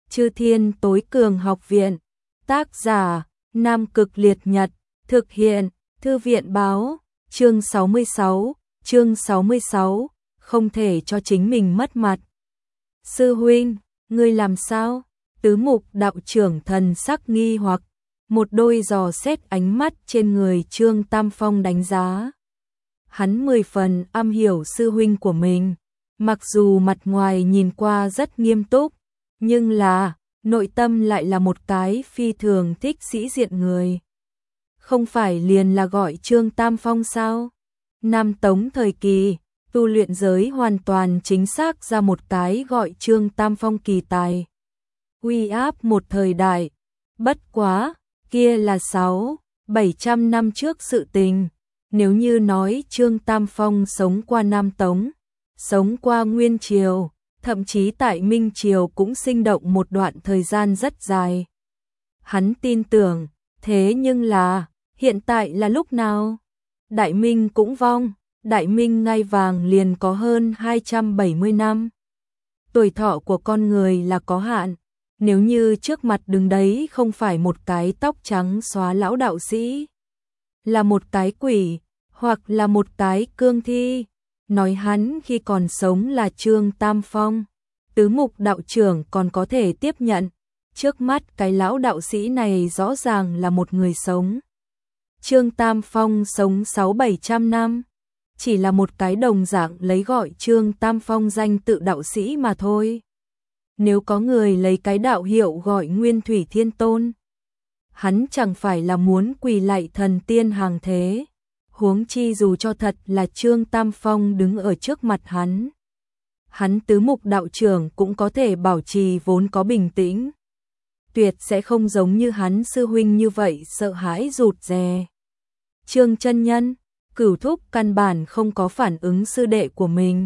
Chư Thiên Tối Cường Học Viện. Tác giả: Nam Cực Liệt Nhật. Thực hiện: Thư viện báo. Chương 66, không thể cho chính mình mất mặt. Sư huynh, ngươi làm sao? Tứ Mục đạo trưởng thần sắc nghi hoặc, một đôi dò xét ánh mắt trên người Trương Tam Phong đánh giá. Hắn 10 phần am hiểu sư huynh của mình, mặc dù mặt ngoài nhìn qua rất nghiêm túc, nhưng là nội tâm lại là một cái phi thường thích sĩ diện người. Không phải liền là gọi Trương Tam Phong sao? Nam Tống thời kỳ, tu luyện giới hoàn toàn chính xác ra một cái gọi Trương Tam Phong kỳ tài. Uy áp một thời đại, bất quá, kia là 600-700 năm trước sự tình. Nếu như nói Trương Tam Phong sống qua Nam Tống, sống qua Nguyên Triều, thậm chí tại Minh Triều cũng sinh động một đoạn thời gian rất dài. Hắn tin tưởng, thế nhưng là, hiện tại là lúc nào? Đại Minh cũng vong, Đại Minh ngai vàng liền có hơn 270 năm. Tuổi thọ của con người là có hạn, nếu như trước mặt đứng đấy không phải một cái tóc trắng xóa lão đạo sĩ, là một cái quỷ, hoặc là một cái cương thi, nói hắn khi còn sống là Trương Tam Phong, Tứ Mục đạo trưởng còn có thể tiếp nhận, trước mắt cái lão đạo sĩ này rõ ràng là một người sống. Trương Tam Phong sống 600-700 năm, chỉ là một cái đồng dạng lấy gọi Trương Tam Phong danh tự đạo sĩ mà thôi. Nếu có người lấy cái đạo hiệu gọi Nguyên Thủy Thiên Tôn, hắn chẳng phải là muốn quỳ lạy thần tiên hàng thế, huống chi dù cho thật là Trương Tam Phong đứng ở trước mặt hắn Tứ Mục đạo trưởng cũng có thể bảo trì vốn có bình tĩnh. Tuyệt sẽ không giống như hắn sư huynh như vậy sợ hãi rụt rè. Trương chân nhân, Cửu Thúc căn bản không có phản ứng sư đệ của mình.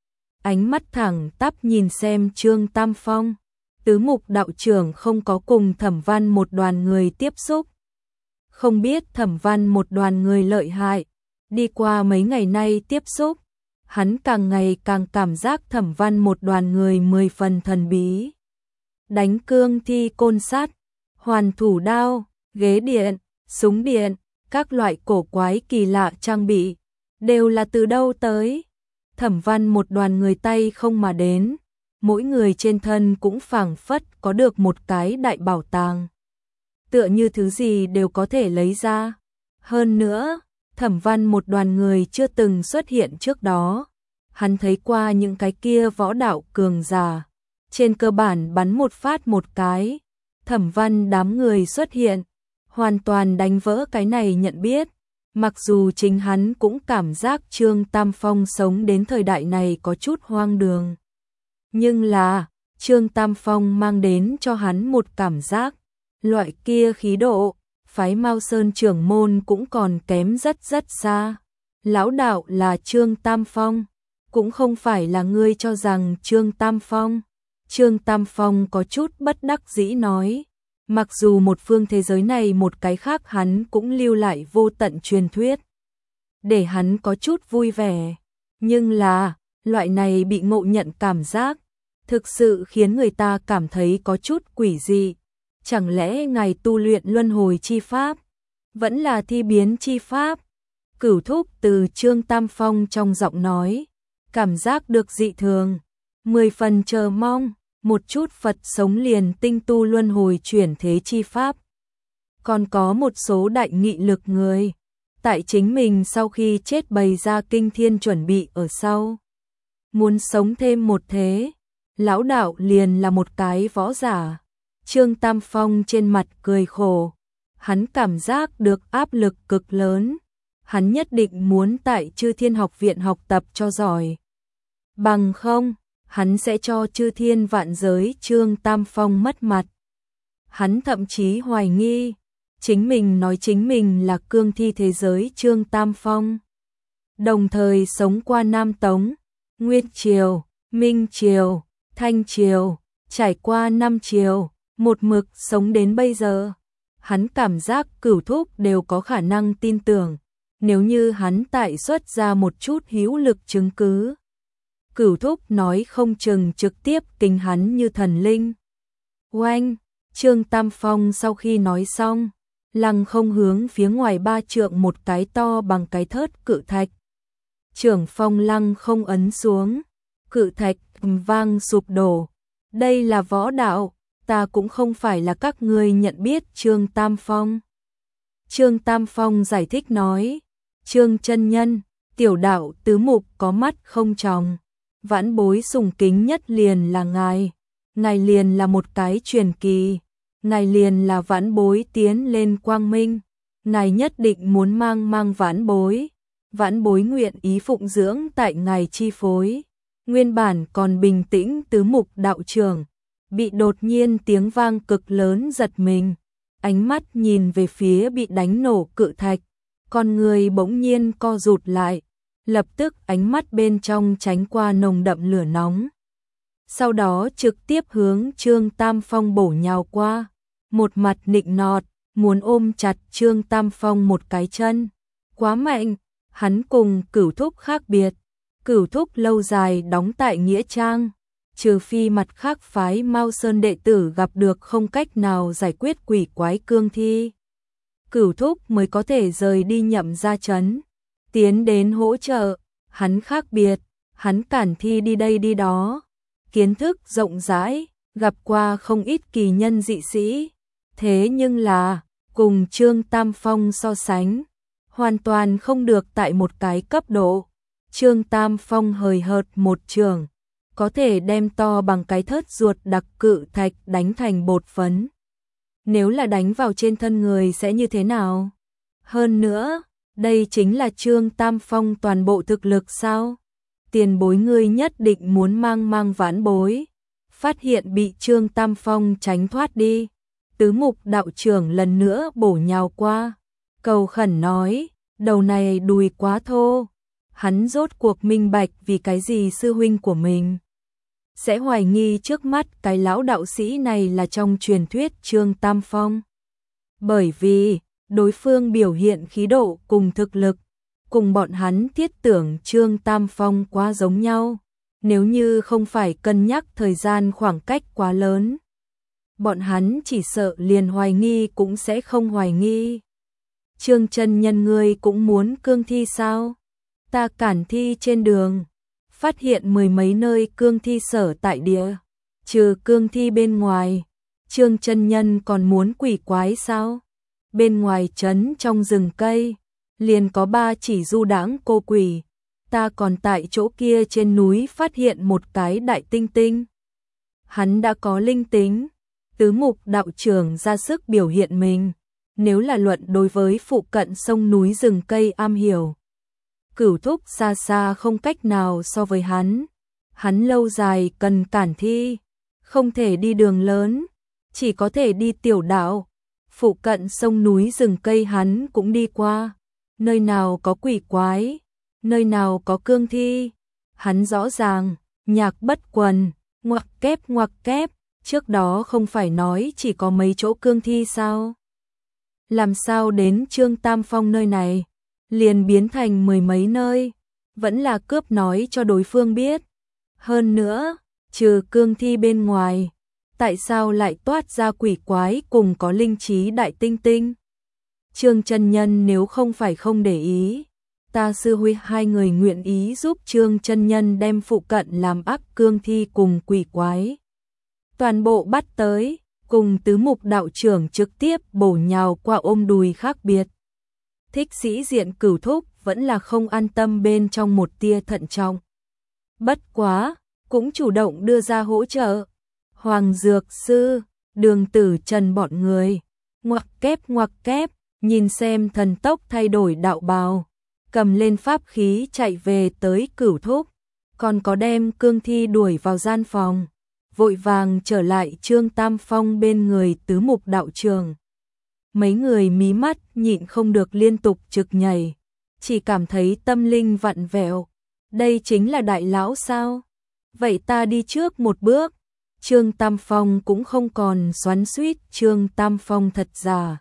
Ánh mắt thẳng tắp nhìn xem Trương Tam Phong, Tứ Mục đạo trưởng không có cùng Thẩm Văn một đoàn người tiếp xúc. Không biết Thẩm Văn một đoàn người lợi hại, đi qua mấy ngày nay tiếp xúc, hắn càng ngày càng cảm giác Thẩm Văn một đoàn người 10 phần thần bí. Đánh cương thi côn sắt, hoàn thủ đao, ghế điện, súng điện, các loại cổ quái kỳ lạ trang bị, đều là từ đâu tới? Thẩm Văn một đoàn người tay không mà đến, mỗi người trên thân cũng phảng phất có được một cái đại bảo tàng. Tựa như thứ gì đều có thể lấy ra. Hơn nữa, Thẩm Văn một đoàn người chưa từng xuất hiện trước đó. Hắn thấy qua những cái kia võ đạo cường giả, trên cơ bản bắn một phát một cái. Thẩm Văn đám người xuất hiện, hoàn toàn đánh vỡ cái này nhận biết. Mặc dù chính hắn cũng cảm giác Trương Tam Phong sống đến thời đại này có chút hoang đường. Nhưng là, Trương Tam Phong mang đến cho hắn một cảm giác, loại kia khí độ, phái Mao Sơn trưởng môn cũng còn kém rất rất xa. Lão đạo là Trương Tam Phong, cũng không phải là ngươi cho rằng Trương Tam Phong. Trương Tam Phong có chút bất đắc dĩ nói. Mặc dù một phương thế giới này một cái khác hắn cũng lưu lại vô tận truyền thuyết, để hắn có chút vui vẻ, nhưng là, loại này bị ngộ nhận cảm giác, thực sự khiến người ta cảm thấy có chút quỷ dị. Chẳng lẽ ngài tu luyện luân hồi chi pháp, vẫn là thi biến chi pháp? Cửu Thúc từ Trương Tam Phong trong giọng nói, cảm giác được dị thường, 10 phần chờ mong. Một chút Phật sống liền tinh tu luân hồi chuyển thế chi pháp. Còn có một số đại nghị lực người, tại chính mình sau khi chết bày ra kinh thiên chuẩn bị ở sau. Muốn sống thêm một thế, lão đạo liền là một cái võ giả. Trương Tam Phong trên mặt cười khổ, hắn cảm giác được áp lực cực lớn. Hắn nhất định muốn tại Chư Thiên Học Viện học tập cho giỏi. Bằng không, hắn sẽ cho chư thiên vạn giới Trương Tam Phong mất mặt. Hắn thậm chí hoài nghi, chính mình nói chính mình là cương thi thế giới Trương Tam Phong. Đồng thời sống qua Nam Tống, Nguyên Triều, Minh Triều, Thanh Triều, trải qua 5 triều, một mực sống đến bây giờ. Hắn cảm giác Cửu Thúc đều có khả năng tin tưởng, nếu như hắn tại xuất ra một chút hữu lực chứng cứ. Cửu Thúc nói không chừng trực tiếp kính hắn như thần linh. Oanh, Trương Tam Phong sau khi nói xong, lăng không hướng phía ngoài 3 trượng một cái to bằng cái thớt cự thạch. Trưởng phong lăng không ấn xuống, cự thạch vang sụp đổ. Đây là võ đạo, ta cũng không phải là các ngươi nhận biết Trương Tam Phong. Trương Tam Phong giải thích nói, Trương chân nhân, tiểu đạo tứ mục có mắt không tròng, vãn bối sùng kính nhất liền là ngài liền là một cái truyền kỳ, ngài liền là vãn bối tiến lên quang minh, ngài nhất định muốn mang vãn bối nguyện ý phụng dưỡng tại ngài chi phối. Nguyên bản còn bình tĩnh tứ mục đạo trưởng, bị đột nhiên tiếng vang cực lớn giật mình, ánh mắt nhìn về phía bị đánh nổ cự thạch, con người bỗng nhiên co rụt lại, lập tức ánh mắt bên trong tránh qua nồng đậm lửa nóng. Sau đó trực tiếp hướng Trương Tam Phong bổ nhào qua, một mặt nịnh nọt, muốn ôm chặt Trương Tam Phong một cái chân. Quá mạnh, hắn cùng Cửu Thúc khác biệt. Cửu Thúc lâu dài đóng tại Nghĩa Trang, trừ phi mặt khác phái Mao Sơn đệ tử gặp được không cách nào giải quyết quỷ quái cương thi, Cửu Thúc mới có thể rời đi Nhậm Gia trấn, tiến đến hỗ trợ. Hắn khác biệt, hắn cản thi đi đây đi đó, kiến thức rộng rãi, gặp qua không ít kỳ nhân dị sĩ, thế nhưng là cùng Trương Tam Phong so sánh, hoàn toàn không được tại một cái cấp độ. Trương Tam Phong hời hợt một trường, có thể đem to bằng cái thớt ruột đặc cự thạch đánh thành bột phấn. Nếu là đánh vào trên thân người sẽ như thế nào? Hơn nữa, đây chính là Trương Tam Phong toàn bộ thực lực sao? Tiền bối ngươi nhất định muốn mang vãn bối. Phát hiện bị Trương Tam Phong tránh thoát đi, tứ mục đạo trưởng lần nữa bổ nhào qua, cầu khẩn nói, đầu này đùi quá thô. Hắn rốt cuộc minh bạch vì cái gì sư huynh của mình sẽ hoài nghi trước mắt cái lão đạo sĩ này là trong truyền thuyết Trương Tam Phong. Bởi vì đối phương biểu hiện khí độ cùng thực lực, cùng bọn hắn thiết tưởng Trương Tam Phong quá giống nhau. Nếu như không phải cân nhắc thời gian khoảng cách quá lớn, bọn hắn chỉ sợ liền hoài nghi cũng sẽ không hoài nghi. Trương chân nhân ngươi cũng muốn cương thi sao? Ta cản thi trên đường, phát hiện mười mấy nơi cương thi sở tại địa, trừ cương thi bên ngoài, Trương chân nhân còn muốn quỷ quái sao? Bên ngoài trấn trong rừng cây, liền có 3 chỉ du đãng cô quỷ, ta còn tại chỗ kia trên núi phát hiện một cái đại tinh tinh. Hắn đã có linh tính, tứ mục đạo trưởng ra sức biểu hiện mình, nếu là luận đối với phụ cận sông núi rừng cây am hiểu, Cửu Thúc xa xa không cách nào so với hắn lâu dài cần cản thi, không thể đi đường lớn, chỉ có thể đi tiểu đạo, phụ cận sông núi rừng cây hắn cũng đi qua, nơi nào có quỷ quái, nơi nào có cương thi, hắn rõ ràng, nhạc bất quần, ngoặc kép, trước đó không phải nói chỉ có mấy chỗ cương thi sao? Làm sao đến Trương Tam Phong nơi này, liền biến thành mười mấy nơi, vẫn là cướp nói cho đối phương biết. Hơn nữa, trừ cương thi bên ngoài, tại sao lại toát ra quỷ quái cùng có linh trí đại tinh tinh? Trương chân nhân nếu không phải không để ý, ta sư huynh hai người nguyện ý giúp Trương chân nhân đem phụ cận làm ác cương thi cùng quỷ quái toàn bộ bắt tới, cùng tứ mục đạo trưởng trực tiếp bổ nhào qua ôm đùi khác biệt. Thích sĩ diện Cửu Thúc vẫn là không an tâm bên trong một tia thận trọng. Bất quá, cũng chủ động đưa ra hỗ trợ. Hoàng Dược Sư, Đường Tử Trần bọn người, ngoặc kép, nhìn xem thần tốc thay đổi đạo bào, cầm lên pháp khí chạy về tới Cửu Thúc, còn có đem cương thi đuổi vào gian phòng, vội vàng trở lại Trương Tam Phong bên người tứ mục đạo trường. Mấy người mí mắt nhịn không được liên tục trực nhảy, chỉ cảm thấy tâm linh vặn vẹo. Đây chính là đại lão sao? Vậy ta đi trước một bước. Trương Tam Phong cũng không còn xoắn xuýt Trương Tam Phong thật giả.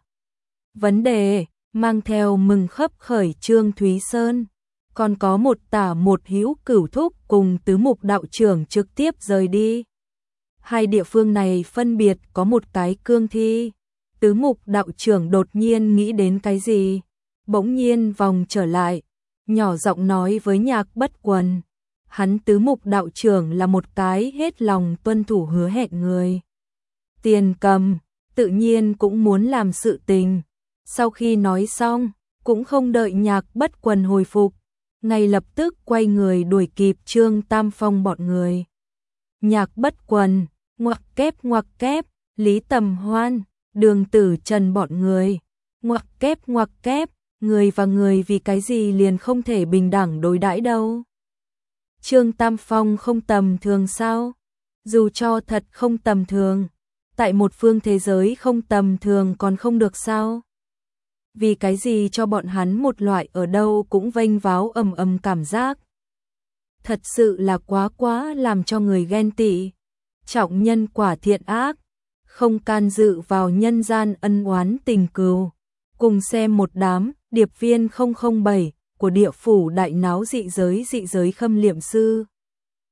Vấn đề, mang theo mừng khấp khởi Trương Thúy Sơn. Còn có một tả một hữu Cửu Thúc cùng tứ mục đạo trưởng trực tiếp rời đi. Hai địa phương này phân biệt có một cái cương thi. Tứ mục đạo trưởng đột nhiên nghĩ đến cái gì, bỗng nhiên vòng trở lại, nhỏ giọng nói với Nhạc Bất Quần. Hắn Tứ mục đạo trưởng là một cái hết lòng tuân thủ hứa hẹn người. Tiền Cầm tự nhiên cũng muốn làm sự tình. Sau khi nói xong, cũng không đợi Nhạc Bất Quần hồi phục, ngay lập tức quay người đuổi kịp Trương Tam Phong bọn người. Nhạc Bất Quần, ngoặc kép, Lý Tầm Hoan, Đường Tử Trần bọn người, ngoặc kép, người và người vì cái gì liền không thể bình đẳng đối đãi đâu. Trương Tam Phong không tầm thường sao? Dù cho thật không tầm thường, tại một phương thế giới không tầm thường còn không được sao? Vì cái gì cho bọn hắn một loại ở đâu cũng vênh váo ầm cảm giác. Thật sự là quá làm cho người ghen tị. Trọng nhân quả thiện ác, không can dự vào nhân gian ân oán tình cừu. Cùng xem một đám điệp viên 007 của địa phủ đại náo dị giới Khâm Liệm Sư.